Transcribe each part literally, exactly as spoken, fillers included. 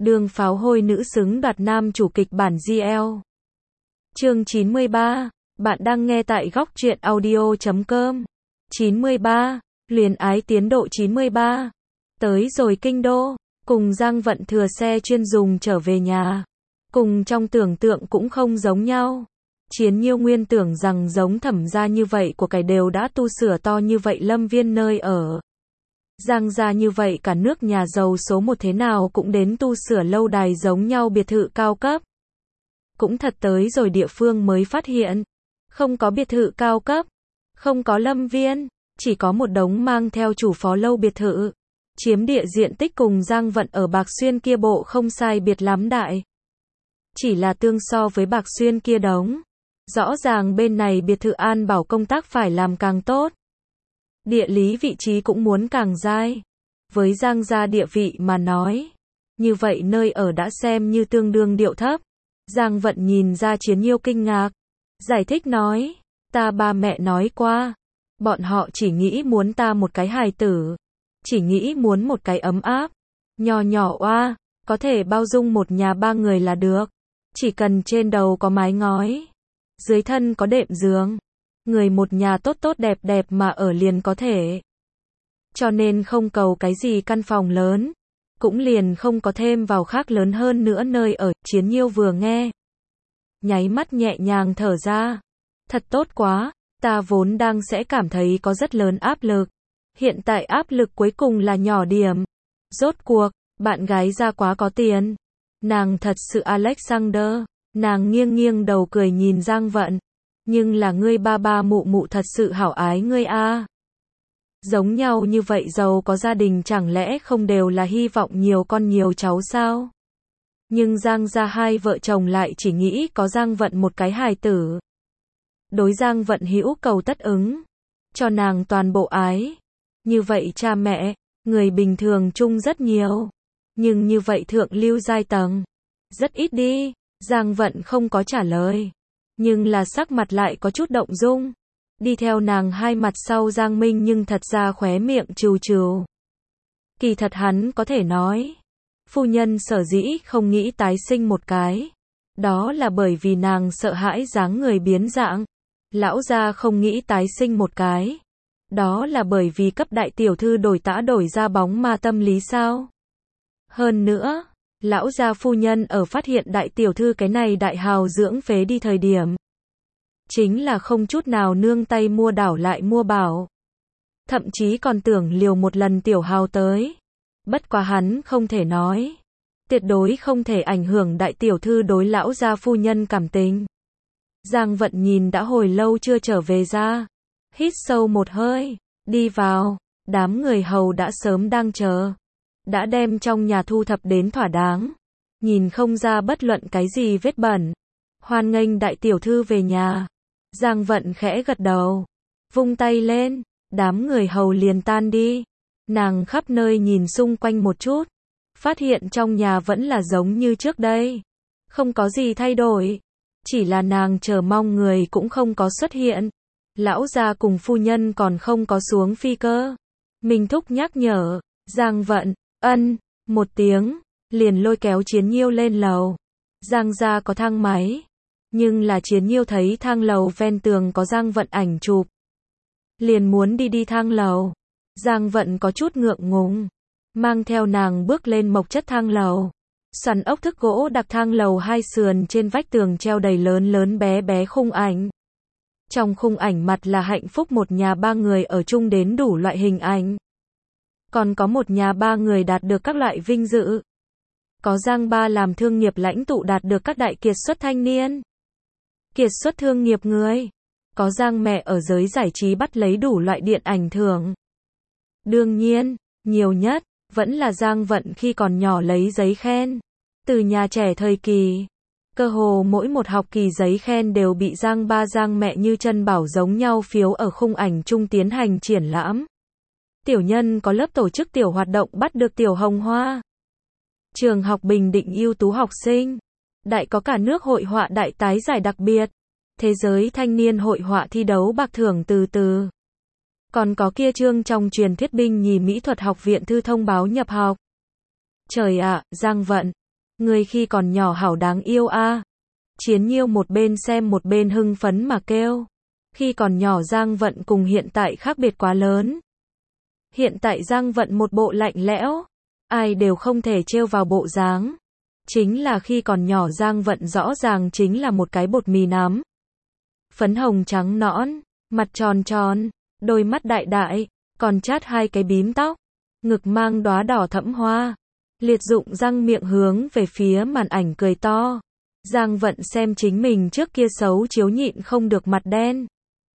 Đường pháo hôi nữ xứng đoạt nam chủ kịch bản giê lờ. Chương chín mươi ba. Bạn đang nghe tại góc truyện audio chấm com. chín mươi ba. Luyến ái tiến độ chín mươi ba. Tới rồi kinh đô, cùng Giang Vận thừa xe chuyên dùng trở về nhà. Cùng trong tưởng tượng cũng không giống nhau. Chiến Nhiêu nguyên tưởng rằng giống Thẩm gia như vậy của cải đều đã tu sửa to như vậy lâm viên nơi ở. Giang gia như vậy cả nước nhà giàu số một thế nào cũng đến tu sửa lâu đài giống nhau biệt thự cao cấp. Cũng thật tới rồi địa phương mới phát hiện, không có biệt thự cao cấp, không có lâm viên, chỉ có một đống mang theo chủ phó lâu biệt thự. Chiếm địa diện tích cùng Giang Vận ở Bạc Xuyên kia bộ không sai biệt lắm đại. Chỉ là tương so với Bạc Xuyên kia đống. Rõ ràng bên này biệt thự an bảo công tác phải làm càng tốt. Địa lý vị trí cũng muốn càng dai. Với Giang gia địa vị mà nói, như vậy nơi ở đã xem như tương đương điệu thấp. Giang Vận nhìn ra Chiến Nhiêu kinh ngạc, giải thích nói, ta ba mẹ nói qua, bọn họ chỉ nghĩ muốn ta một cái hài tử, chỉ nghĩ muốn một cái ấm áp, nhỏ nhỏ oa, có thể bao dung một nhà ba người là được, chỉ cần trên đầu có mái ngói, dưới thân có đệm giường, người một nhà tốt tốt đẹp đẹp mà ở liền có thể. Cho nên không cầu cái gì căn phòng lớn, cũng liền không có thêm vào khác lớn hơn nữa nơi ở. Chiến Nhiêu vừa nghe, nháy mắt nhẹ nhàng thở ra, thật tốt quá, ta vốn đang sẽ cảm thấy có rất lớn áp lực, hiện tại áp lực cuối cùng là nhỏ điểm. Rốt cuộc, bạn gái ra quá có tiền, nàng thật sự Alexander. Nàng nghiêng nghiêng đầu cười nhìn Giang Vận, nhưng là ngươi ba ba mụ mụ thật sự hảo ái ngươi a. Giống nhau như vậy giàu có gia đình chẳng lẽ không đều là hy vọng nhiều con nhiều cháu sao? Nhưng Giang gia hai vợ chồng lại chỉ nghĩ có Giang Vận một cái hài tử. Đối Giang Vận hữu cầu tất ứng, cho nàng toàn bộ ái. Như vậy cha mẹ, người bình thường chung rất nhiều, nhưng như vậy thượng lưu giai tầng, rất ít đi. Giang Vận không có trả lời, nhưng là sắc mặt lại có chút động dung. Đi theo nàng hai mặt sau Giang Minh nhưng thật ra khóe miệng trừ trừ. Kỳ thật hắn có thể nói, phu nhân sở dĩ không nghĩ tái sinh một cái, đó là bởi vì nàng sợ hãi dáng người biến dạng. Lão gia không nghĩ tái sinh một cái, đó là bởi vì cấp đại tiểu thư đổi tã đổi ra bóng ma tâm lý sao. Hơn nữa, lão gia phu nhân ở phát hiện đại tiểu thư cái này đại hào dưỡng phế đi thời điểm, chính là không chút nào nương tay mua đảo lại mua bảo. Thậm chí còn tưởng liều một lần tiểu hào tới. Bất quá hắn không thể nói, tuyệt đối không thể ảnh hưởng đại tiểu thư đối lão gia phu nhân cảm tình. Giang Vận nhìn đã hồi lâu chưa trở về ra, hít sâu một hơi, đi vào, đám người hầu đã sớm đang chờ. Đã đem trong nhà thu thập đến thỏa đáng, nhìn không ra bất luận cái gì vết bẩn. Hoan nghênh đại tiểu thư về nhà. Giang Vận khẽ gật đầu, vung tay lên, đám người hầu liền tan đi. Nàng khắp nơi nhìn xung quanh một chút, phát hiện trong nhà vẫn là giống như trước đây, không có gì thay đổi, chỉ là nàng chờ mong người cũng không có xuất hiện. Lão gia cùng phu nhân còn không có xuống phi cơ. Minh Thúc nhắc nhở, Giang Vận, ân, một tiếng, liền lôi kéo Chiến Nhiêu lên lầu. Giang gia có thang máy, nhưng là Chiến Nhiêu thấy thang lầu ven tường có Giang Vận ảnh chụp, liền muốn đi đi thang lầu. Giang Vận có chút ngượng ngùng, mang theo nàng bước lên mộc chất thang lầu. Xoắn ốc thức gỗ đặc thang lầu hai sườn trên vách tường treo đầy lớn lớn bé bé khung ảnh. Trong khung ảnh mặt là hạnh phúc một nhà ba người ở chung đến đủ loại hình ảnh. Còn có một nhà ba người đạt được các loại vinh dự. Có Giang ba làm thương nghiệp lãnh tụ đạt được các đại kiệt xuất thanh niên, kiệt xuất thương nghiệp người. Có Giang mẹ ở giới giải trí bắt lấy đủ loại điện ảnh thưởng. Đương nhiên, nhiều nhất, vẫn là Giang Vận khi còn nhỏ lấy giấy khen. Từ nhà trẻ thời kỳ, cơ hồ mỗi một học kỳ giấy khen đều bị Giang ba Giang mẹ như chân bảo giống nhau phiếu ở khung ảnh chung tiến hành triển lãm. Tiểu nhân có lớp tổ chức tiểu hoạt động bắt được tiểu hồng hoa. Trường học bình định ưu tú học sinh. Đại có cả nước hội họa đại tái giải đặc biệt. Thế giới thanh niên hội họa thi đấu bạc thưởng từ từ. Còn có kia chương trong truyền thuyết binh nhì mỹ thuật học viện thư thông báo nhập học. Trời ạ, Giang Vận, Ngươi khi còn nhỏ hảo đáng yêu a. Chiến Nhiêu một bên xem một bên hưng phấn mà kêu. Khi còn nhỏ Giang Vận cùng hiện tại khác biệt quá lớn. Hiện tại Giang Vận một bộ lạnh lẽo, ai đều không thể trêu vào bộ dáng. Chính là khi còn nhỏ Giang Vận rõ ràng chính là một cái bột mì nắm. Phấn hồng trắng nõn, mặt tròn tròn, đôi mắt đại đại, còn chát hai cái bím tóc, ngực mang đóa đỏ thẫm hoa, liệt dụng răng miệng hướng về phía màn ảnh cười to. Giang Vận xem chính mình trước kia xấu chiếu nhịn không được mặt đen.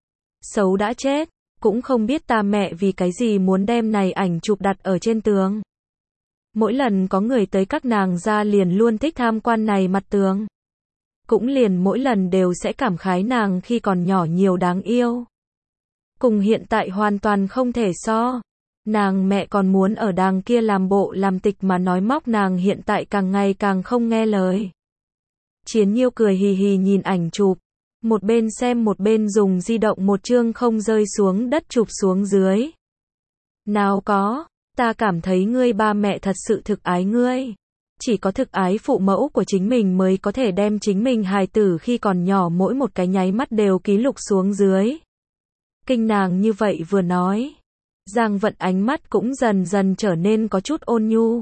Xấu đã chết, cũng không biết ta mẹ vì cái gì muốn đem này ảnh chụp đặt ở trên tường. Mỗi lần có người tới các nàng ra liền luôn thích tham quan này mặt tường. Cũng liền mỗi lần đều sẽ cảm khái nàng khi còn nhỏ nhiều đáng yêu. Cùng hiện tại hoàn toàn không thể so. Nàng mẹ còn muốn ở đàng kia làm bộ làm tịch mà nói móc nàng hiện tại càng ngày càng không nghe lời. Chiến Nhiêu cười hì hì nhìn ảnh chụp. Một bên xem một bên dùng di động một chương không rơi xuống đất chụp xuống dưới. Nào có, ta cảm thấy ngươi ba mẹ thật sự thực ái ngươi. Chỉ có thực ái phụ mẫu của chính mình mới có thể đem chính mình hài tử khi còn nhỏ mỗi một cái nháy mắt đều ký lục xuống dưới. Kinh nàng như vậy vừa nói. Giang Vận ánh mắt cũng dần dần trở nên có chút ôn nhu.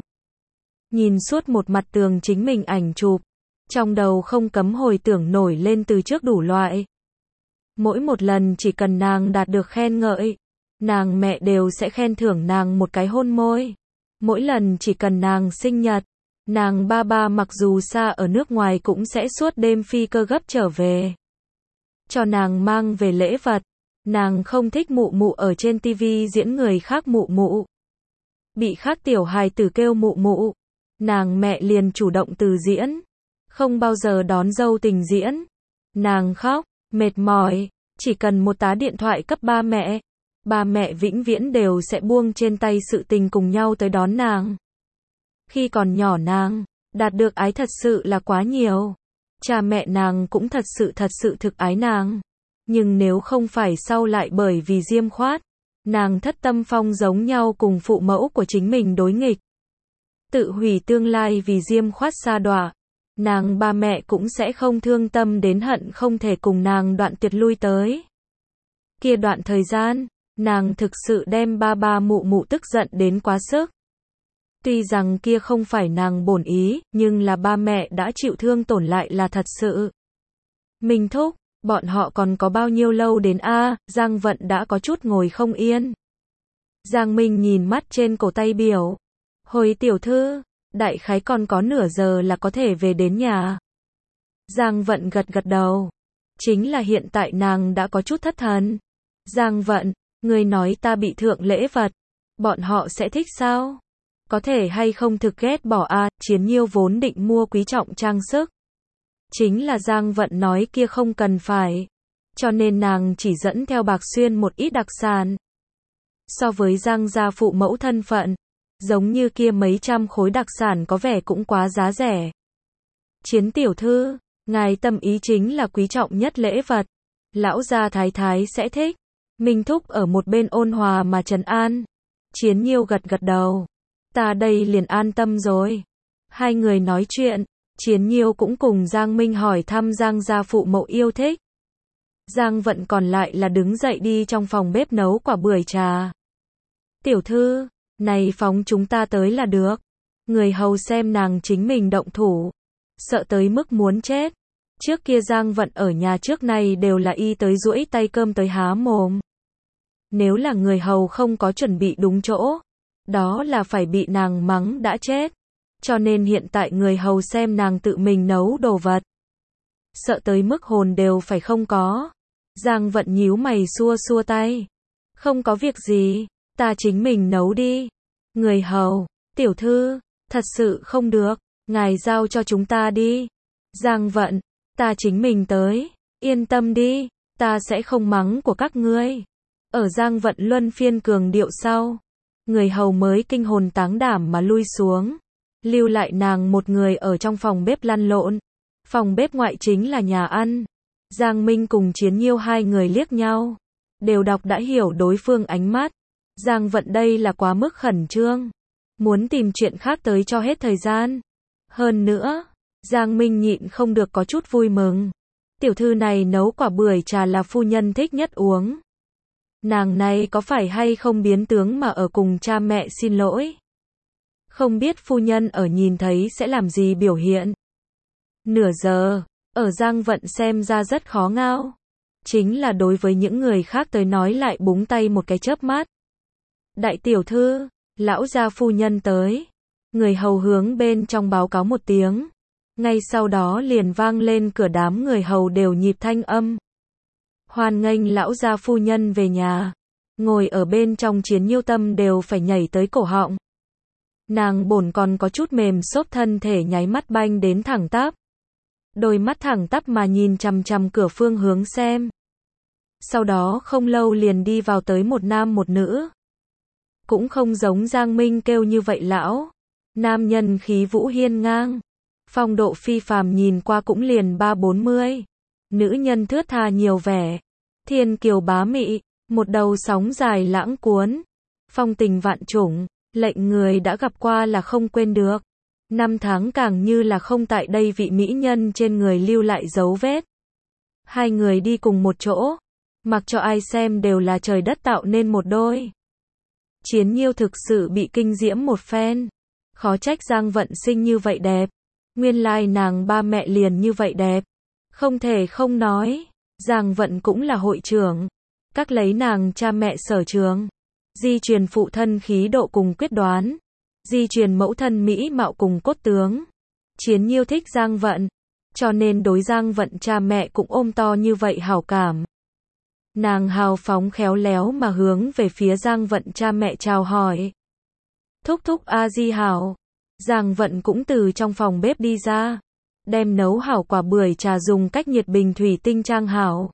Nhìn suốt một mặt tường chính mình ảnh chụp. Trong đầu không cấm hồi tưởng nổi lên từ trước đủ loại. Mỗi một lần chỉ cần nàng đạt được khen ngợi, nàng mẹ đều sẽ khen thưởng nàng một cái hôn môi. Mỗi lần chỉ cần nàng sinh nhật, nàng ba ba mặc dù xa ở nước ngoài cũng sẽ suốt đêm phi cơ gấp trở về. Cho nàng mang về lễ vật. Nàng không thích mụ mụ ở trên tivi diễn người khác mụ mụ. Bị khác tiểu hài tử kêu mụ mụ. Nàng mẹ liền chủ động từ diễn. Không bao giờ đón dâu tình diễn. Nàng khóc, mệt mỏi, chỉ cần một tá điện thoại cấp ba mẹ. Ba mẹ vĩnh viễn đều sẽ buông trên tay sự tình cùng nhau tới đón nàng. Khi còn nhỏ nàng, đạt được ái thật sự là quá nhiều. Cha mẹ nàng cũng thật sự thật sự thực ái nàng. Nhưng nếu không phải sau lại bởi vì diêm khoát, nàng thất tâm phong giống nhau cùng phụ mẫu của chính mình đối nghịch. Tự hủy tương lai vì diêm khoát sa đọa. Nàng ba mẹ cũng sẽ không thương tâm đến hận không thể cùng nàng đoạn tuyệt lui tới. Kia đoạn thời gian, nàng thực sự đem ba ba mụ mụ tức giận đến quá sức. Tuy rằng kia không phải nàng bổn ý, nhưng là ba mẹ đã chịu thương tổn lại là thật sự. Minh thúc, bọn họ còn có bao nhiêu lâu đến a? Giang Vận đã có chút ngồi không yên. Giang Minh nhìn mắt trên cổ tay biểu. Hồi tiểu thư, đại khái còn có nửa giờ là có thể về đến nhà. Giang Vận gật gật đầu. Chính là hiện tại nàng đã có chút thất thần. Giang Vận, người nói ta bị thượng lễ vật. Bọn họ sẽ thích sao? Có thể hay không thực ghét bỏ a? Chiến Nhiêu vốn định mua quý trọng trang sức. Chính là Giang Vận nói kia không cần phải. Cho nên nàng chỉ dẫn theo Bạc Xuyên một ít đặc sản. So với Giang gia phụ mẫu thân phận, giống như kia mấy trăm khối đặc sản có vẻ cũng quá giá rẻ. Chiến tiểu thư, ngài tâm ý chính là quý trọng nhất lễ vật. Lão gia thái thái sẽ thích. Minh thúc ở một bên ôn hòa mà trấn an. Chiến Nhiêu gật gật đầu. Ta đây liền an tâm rồi. Hai người nói chuyện. Chiến Nhiêu cũng cùng Giang Minh hỏi thăm Giang gia phụ mẫu yêu thích. Giang Vận còn lại là đứng dậy đi trong phòng bếp nấu quả bưởi trà. Tiểu thư, này phóng chúng ta tới là được. Người hầu xem nàng chính mình động thủ. Sợ tới mức muốn chết. Trước kia Giang Vận ở nhà trước này đều là y tới duỗi tay cơm tới há mồm. Nếu là người hầu không có chuẩn bị đúng chỗ, đó là phải bị nàng mắng đã chết. Cho nên hiện tại người hầu xem nàng tự mình nấu đồ vật. Sợ tới mức hồn đều phải không có. Giang Vận nhíu mày xua xua tay. Không có việc gì, ta chính mình nấu đi. Người hầu, tiểu thư, thật sự không được, ngài giao cho chúng ta đi. Giang Vận, ta chính mình tới, yên tâm đi, ta sẽ không mắng của các ngươi. Ở Giang Vận luân phiên cường điệu sau, người hầu mới kinh hồn táng đảm mà lui xuống. Lưu lại nàng một người ở trong phòng bếp lăn lộn. Phòng bếp ngoại chính là nhà ăn. Giang Minh cùng Chiến Nhiêu hai người liếc nhau. Đều đọc đã hiểu đối phương ánh mắt. Giang Vận đây là quá mức khẩn trương. Muốn tìm chuyện khác tới cho hết thời gian. Hơn nữa, Giang Minh nhịn không được có chút vui mừng. Tiểu thư này nấu quả bưởi trà là phu nhân thích nhất uống. Nàng này có phải hay không biến tướng mà ở cùng cha mẹ xin lỗi? Không biết phu nhân ở nhìn thấy sẽ làm gì biểu hiện. Nửa giờ, ở Giang Vận xem ra rất khó ngao. Chính là đối với những người khác tới nói lại búng tay một cái chớp mắt. Đại tiểu thư, lão gia phu nhân tới. Người hầu hướng bên trong báo cáo một tiếng. Ngay sau đó liền vang lên cửa, đám người hầu đều nhịp thanh âm. Hoan nghênh lão gia phu nhân về nhà. Ngồi ở bên trong Chiến Nhiêu tâm đều phải nhảy tới cổ họng. Nàng bổn còn có chút mềm xốp thân thể nháy mắt banh đến thẳng tắp. Đôi mắt thẳng tắp mà nhìn chằm chằm cửa phương hướng xem. Sau đó không lâu liền đi vào tới một nam một nữ. Cũng không giống Giang Minh kêu như vậy lão. Nam nhân khí vũ hiên ngang. Phong độ phi phàm, nhìn qua cũng liền ba bốn mươi. Nữ nhân thướt tha nhiều vẻ. Thiên kiều bá mị. Một đầu sóng dài lãng cuốn. Phong tình vạn chủng. Lệnh người đã gặp qua là không quên được. Năm tháng càng như là không tại đây vị mỹ nhân trên người lưu lại dấu vết. Hai người đi cùng một chỗ. Mặc cho ai xem đều là trời đất tạo nên một đôi. Chiến Nhiêu thực sự bị kinh diễm một phen. Khó trách Giang Vận sinh như vậy đẹp. Nguyên lai nàng ba mẹ liền như vậy đẹp. Không thể không nói. Giang Vận cũng là hội trưởng. Các lấy nàng cha mẹ sở trường. Di truyền phụ thân khí độ cùng quyết đoán. Di truyền mẫu thân mỹ mạo cùng cốt tướng. Chiến Nhiêu thích Giang Vận. Cho nên đối Giang Vận cha mẹ cũng ôm to như vậy hảo cảm. Nàng hào phóng khéo léo mà hướng về phía Giang Vận cha mẹ chào hỏi. Thúc thúc a di hảo. Giang Vận cũng từ trong phòng bếp đi ra. Đem nấu hảo quả bưởi trà dùng cách nhiệt bình thủy tinh trang hảo.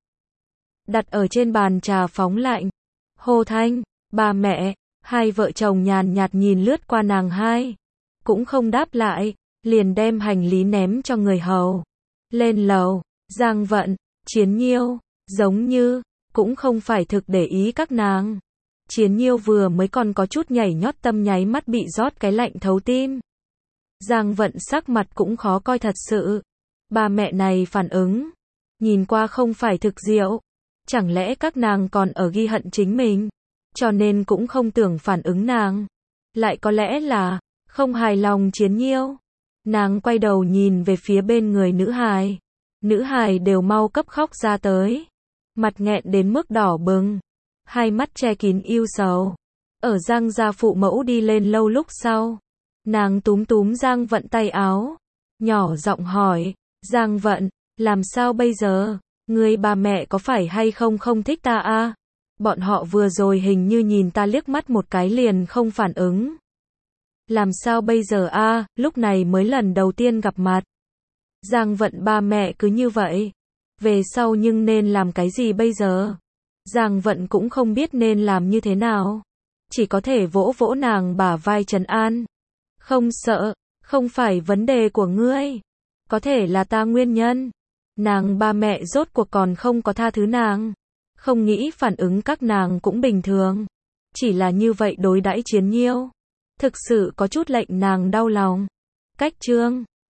Đặt ở trên bàn trà phóng lạnh. Hô thanh, ba mẹ, hai vợ chồng nhàn nhạt nhìn lướt qua nàng hai. Cũng không đáp lại, liền đem hành lý ném cho người hầu. Lên lầu, Giang Vận, Chiến Nhiêu, giống như, cũng không phải thực để ý các nàng. Chiến Nhiêu vừa mới còn có chút nhảy nhót tâm nháy mắt bị rót cái lạnh thấu tim. Giang Vận sắc mặt cũng khó coi thật sự. Ba mẹ này phản ứng, nhìn qua không phải thực diệu. Chẳng lẽ các nàng còn ở ghi hận chính mình, cho nên cũng không tưởng phản ứng nàng. Lại có lẽ là, không hài lòng Chiến Nhiêu. Nàng quay đầu nhìn về phía bên người nữ hài. Nữ hài đều mau cấp khóc ra tới. Mặt nghẹn đến mức đỏ bừng. Hai mắt che kín ưu sầu. Ở Giang gia phụ mẫu đi lên lâu lúc sau. Nàng túm túm Giang Vận tay áo. Nhỏ giọng hỏi, Giang Vận, làm sao bây giờ? Người bà mẹ có phải hay không không thích ta a? Bọn họ vừa rồi hình như nhìn ta liếc mắt một cái liền không phản ứng. Làm sao bây giờ a? Lúc này mới lần đầu tiên gặp mặt. Giang Vận ba mẹ cứ như vậy. Về sau nhưng nên làm cái gì bây giờ? Giang Vận cũng không biết nên làm như thế nào. Chỉ có thể vỗ vỗ nàng bả vai trấn an. Không sợ, không phải vấn đề của ngươi. Có thể là ta nguyên nhân. Nàng ba mẹ rốt cuộc còn không có tha thứ nàng. Không nghĩ phản ứng các nàng cũng bình thường. Chỉ là như vậy đối đãi Chiến Nhiêu. Thực sự có chút lệnh nàng đau lòng. Cách chương